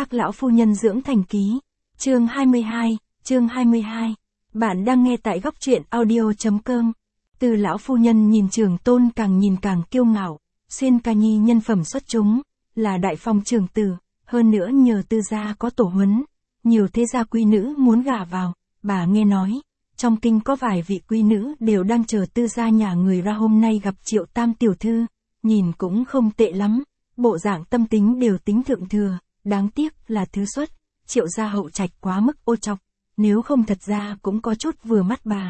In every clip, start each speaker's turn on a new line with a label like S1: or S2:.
S1: Các lão phu nhân dưỡng thành ký. Chương 22. Bạn đang nghe tại góc truyện audio.com. Từ lão phu nhân nhìn Trường Tôn càng nhìn càng kiêu ngạo, Xuyên Ca Nhi nhân phẩm xuất chúng, là đại phong trưởng tử, hơn nữa nhờ Tư gia có tổ huấn, nhiều thế gia quý nữ muốn gả vào, bà nghe nói, trong kinh có vài vị quý nữ đều đang chờ Tư gia nhà người ra hôm nay gặp Triệu Tam tiểu thư, nhìn cũng không tệ lắm, bộ dạng tâm tính đều tính thượng thừa, đáng tiếc là thứ xuất, Triệu gia hậu trạch quá mức ô trọc, nếu không thật ra cũng có chút vừa mắt bà.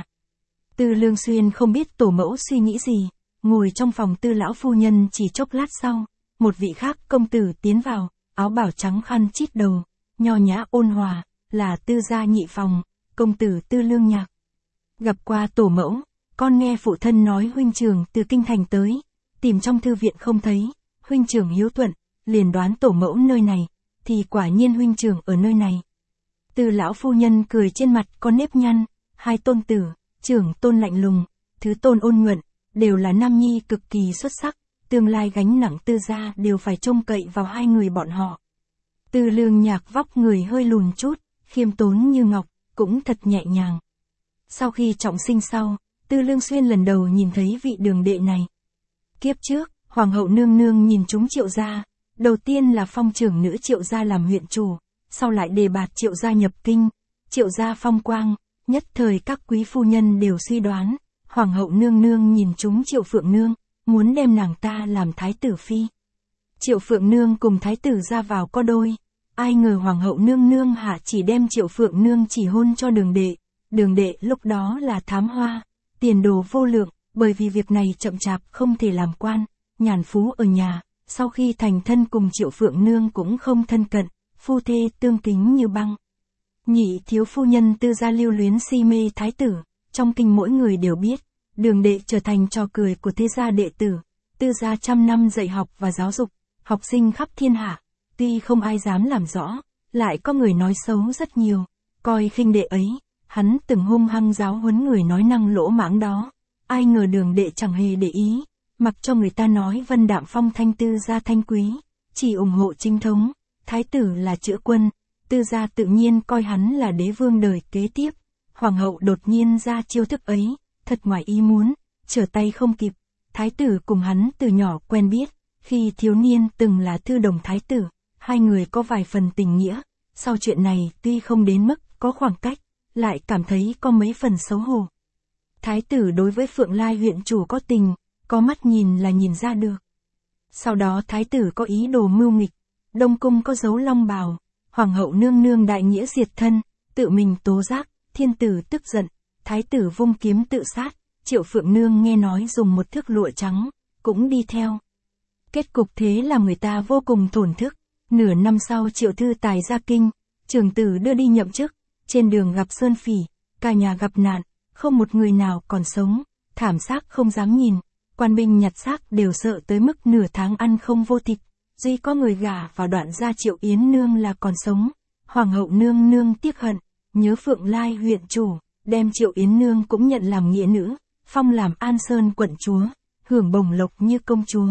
S1: Tư Lương Xuyên không biết tổ mẫu suy nghĩ gì, ngồi trong phòng Tư lão phu nhân chỉ chốc lát sau, một vị khác công tử tiến vào, áo bào trắng khăn chít đầu, nho nhã ôn hòa, là Tư gia nhị phòng, công tử Tư Lương Nhạc. Gặp qua tổ mẫu, con nghe phụ thân nói huynh trưởng từ kinh thành tới, tìm trong thư viện không thấy, huynh trưởng hiếu thuận, liền đoán tổ mẫu nơi này, thì quả nhiên huynh trưởng ở nơi này. Tư lão phu nhân cười trên mặt có nếp nhăn, hai tôn tử, Trưởng Tôn lạnh lùng, Thứ Tôn ôn nhuận, đều là nam nhi cực kỳ xuất sắc, tương lai gánh nặng Tư gia đều phải trông cậy vào hai người bọn họ. Tư Lương Nhạc vóc người hơi lùn chút, khiêm tốn như ngọc, cũng thật nhẹ nhàng. Sau khi trọng sinh sau, Tư Lương Xuyên lần đầu nhìn thấy vị đường đệ này. Kiếp trước, Hoàng hậu nương nương nhìn chúng Triệu gia, đầu tiên là phong trưởng nữ Triệu gia làm huyện chủ, sau lại đề bạt Triệu gia nhập kinh, Triệu gia phong quang, nhất thời các quý phu nhân đều suy đoán, Hoàng hậu nương nương nhìn chúng Triệu Phượng Nương, muốn đem nàng ta làm thái tử phi. Triệu Phượng Nương cùng thái tử ra vào có đôi, ai ngờ Hoàng hậu nương nương hạ chỉ đem Triệu Phượng Nương chỉ hôn cho đường đệ lúc đó là thám hoa, tiền đồ vô lượng, bởi vì việc này chậm chạp không thể làm quan, nhàn phú ở nhà, sau khi thành thân cùng Triệu Phượng Nương cũng không thân cận, phu thê tương kính như băng. Nhị thiếu phu nhân Tư gia lưu luyến si mê thái tử, trong kinh mỗi người đều biết, đường đệ trở thành trò cười của thế gia đệ tử, Tư gia trăm năm dạy học và giáo dục, học sinh khắp thiên hạ, tuy không ai dám làm rõ, lại có người nói xấu rất nhiều, coi khinh đệ ấy, hắn từng hung hăng giáo huấn người nói năng lỗ mãng đó, ai ngờ đường đệ chẳng hề để ý, mặc cho người ta nói vân đạm phong thanh Tư gia thanh quý, chỉ ủng hộ chính thống, thái tử là chữa quân. Tư gia tự nhiên coi hắn là đế vương đời kế tiếp, hoàng hậu đột nhiên ra chiêu thức ấy, thật ngoài ý muốn, trở tay không kịp, thái tử cùng hắn từ nhỏ quen biết, khi thiếu niên từng là thư đồng thái tử, hai người có vài phần tình nghĩa, sau chuyện này tuy không đến mức có khoảng cách, lại cảm thấy có mấy phần xấu hổ. Thái tử đối với Phượng Lai huyện chủ có tình, có mắt nhìn là nhìn ra được. Sau đó thái tử có ý đồ mưu nghịch, Đông cung có dấu long bào. Hoàng hậu nương nương đại nghĩa diệt thân, tự mình tố giác, thiên tử tức giận, thái tử vung kiếm tự sát, Triệu Phượng Nương nghe nói dùng một thước lụa trắng, cũng đi theo. Kết cục thế là người ta vô cùng thổn thức, nửa năm sau Triệu Thư Tài ra kinh, trưởng tử đưa đi nhậm chức, trên đường gặp sơn phỉ, cả nhà gặp nạn, không một người nào còn sống, thảm xác không dám nhìn, quan binh nhặt xác đều sợ tới mức nửa tháng ăn không vô thịt. Duy có người gả vào Đoạn gia Triệu Yến Nương là còn sống, Hoàng hậu nương nương tiếc hận, nhớ Phượng Lai huyện chủ, đem Triệu Yến Nương cũng nhận làm nghĩa nữ, phong làm An Sơn quận chúa, hưởng bổng lộc như công chúa.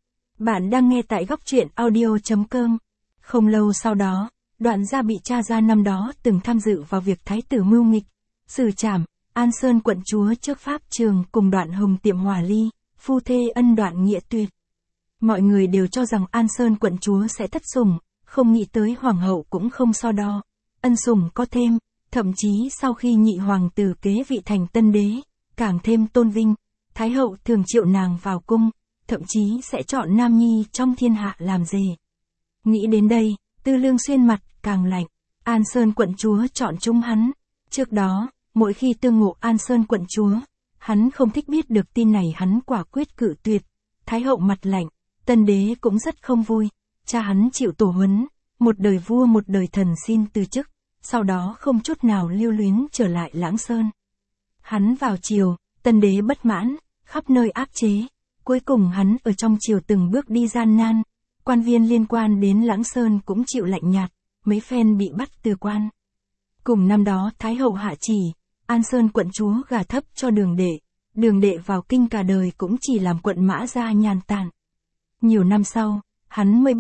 S1: Bạn đang nghe tại góc truyện audio.com. Không lâu sau đó, Đoạn gia bị tra ra năm đó từng tham dự vào việc thái tử mưu nghịch, xử trảm, An Sơn quận chúa trước pháp trường cùng Đoạn Hồng tiệm hòa ly, phu thê ân đoạn nghĩa tuyệt. Mọi người đều cho rằng An Sơn quận chúa sẽ thất sủng, không nghĩ tới hoàng hậu cũng không so đo, ân sủng có thêm, thậm chí sau khi nhị hoàng tử kế vị thành tân đế, càng thêm tôn vinh, thái hậu thường triệu nàng vào cung, thậm chí sẽ chọn nam nhi trong thiên hạ làm rể. Nghĩ đến đây, Tư Lương Xuyên mặt càng lạnh, An Sơn quận chúa chọn chúng hắn. Trước đó, mỗi khi tương ngộ An Sơn quận chúa, hắn không thích biết được tin này, hắn quả quyết cự tuyệt. Thái hậu mặt lạnh, tân đế cũng rất không vui, cha hắn chịu tổ huấn, một đời vua một đời thần xin từ chức, sau đó không chút nào lưu luyến trở lại Lãng Sơn. Hắn vào triều, tân đế bất mãn, khắp nơi áp chế, cuối cùng hắn ở trong triều từng bước đi gian nan, quan viên liên quan đến Lãng Sơn cũng chịu lạnh nhạt, mấy phen bị bắt từ quan. Cùng năm đó Thái hậu hạ chỉ, An Sơn quận chúa gả thấp cho đường đệ vào kinh cả đời cũng chỉ làm quận mã gia nhàn tản. Nhiều năm sau, hắn mới biết,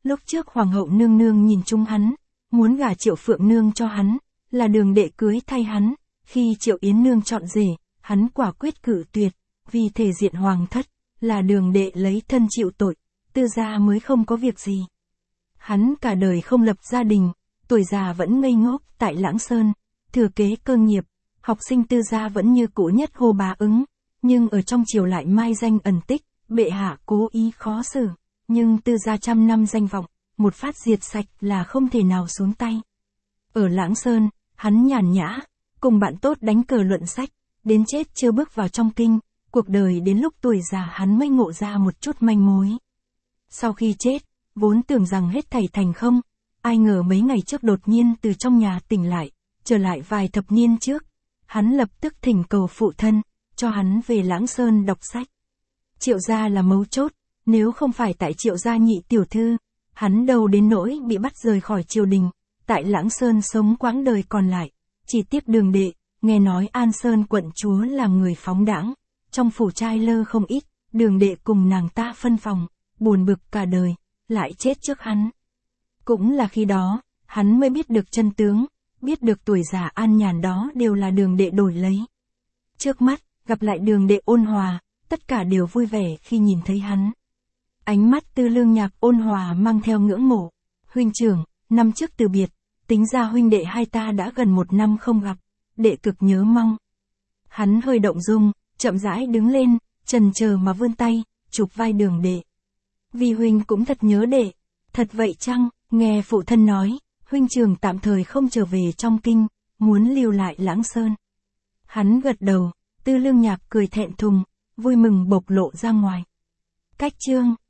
S1: Lúc trước hoàng hậu nương nương nhìn chung hắn, muốn gả Triệu Phượng nương cho hắn, là Đường Đệ cưới thay hắn, khi Triệu Yến nương chọn rể, hắn quả quyết cự tuyệt, vì thể diện hoàng thất, là Đường Đệ lấy thân chịu tội, Tư gia mới không có việc gì. Hắn cả đời không lập gia đình, tuổi già vẫn ngây ngốc tại Lãng Sơn, thừa kế cơ nghiệp, học sinh Tư gia vẫn như cũ nhất hô bá ứng, nhưng ở trong triều lại mai danh ẩn tích, bệ hạ cố ý khó xử, nhưng Tư gia trăm năm danh vọng, một phát diệt sạch là không thể nào xuống tay. Ở Lãng Sơn, hắn nhàn nhã, cùng bạn tốt đánh cờ luận sách, đến chết chưa bước vào trong kinh, cuộc đời đến lúc tuổi già hắn mới ngộ ra một chút manh mối. Sau khi chết, vốn tưởng rằng hết thảy thành không, ai ngờ mấy ngày trước đột nhiên từ trong nhà tỉnh lại, trở lại vài thập niên trước, hắn lập tức thỉnh cầu phụ thân, cho hắn về Lãng Sơn đọc sách. Triệu gia là mấu chốt, nếu không phải tại Triệu gia nhị tiểu thư, hắn đâu đến nỗi bị bắt rời khỏi triều đình, tại Lãng Sơn sống quãng đời còn lại, chỉ tiếp Đường Đệ, nghe nói An Sơn quận chúa là người phóng đãng, trong phủ trai lơ không ít, Đường Đệ cùng nàng ta phân phòng, buồn bực cả đời, lại chết trước hắn. Cũng là khi đó, hắn mới biết được chân tướng, biết được tuổi già an nhàn đó đều là Đường Đệ đổi lấy. Trước mắt, gặp lại Đường Đệ ôn hòa, tất cả đều vui vẻ khi nhìn thấy hắn. Ánh mắt Tư Lương Nhạc ôn hòa mang theo ngưỡng mộ. Huynh trưởng, năm trước từ biệt, tính ra huynh đệ hai ta đã gần 1 năm không gặp, đệ cực nhớ mong. Hắn hơi động dung, chậm rãi đứng lên, chần chờ mà vươn tay, chụp vai Đường Đệ. Vì huynh cũng thật nhớ đệ. Thật vậy chăng? Nghe phụ thân nói, huynh trưởng tạm thời không trở về trong kinh, muốn lưu lại Lãng Sơn. Hắn gật đầu, Tư Lương Nhạc cười thẹn thùng, vui mừng bộc lộ ra ngoài. Cách chương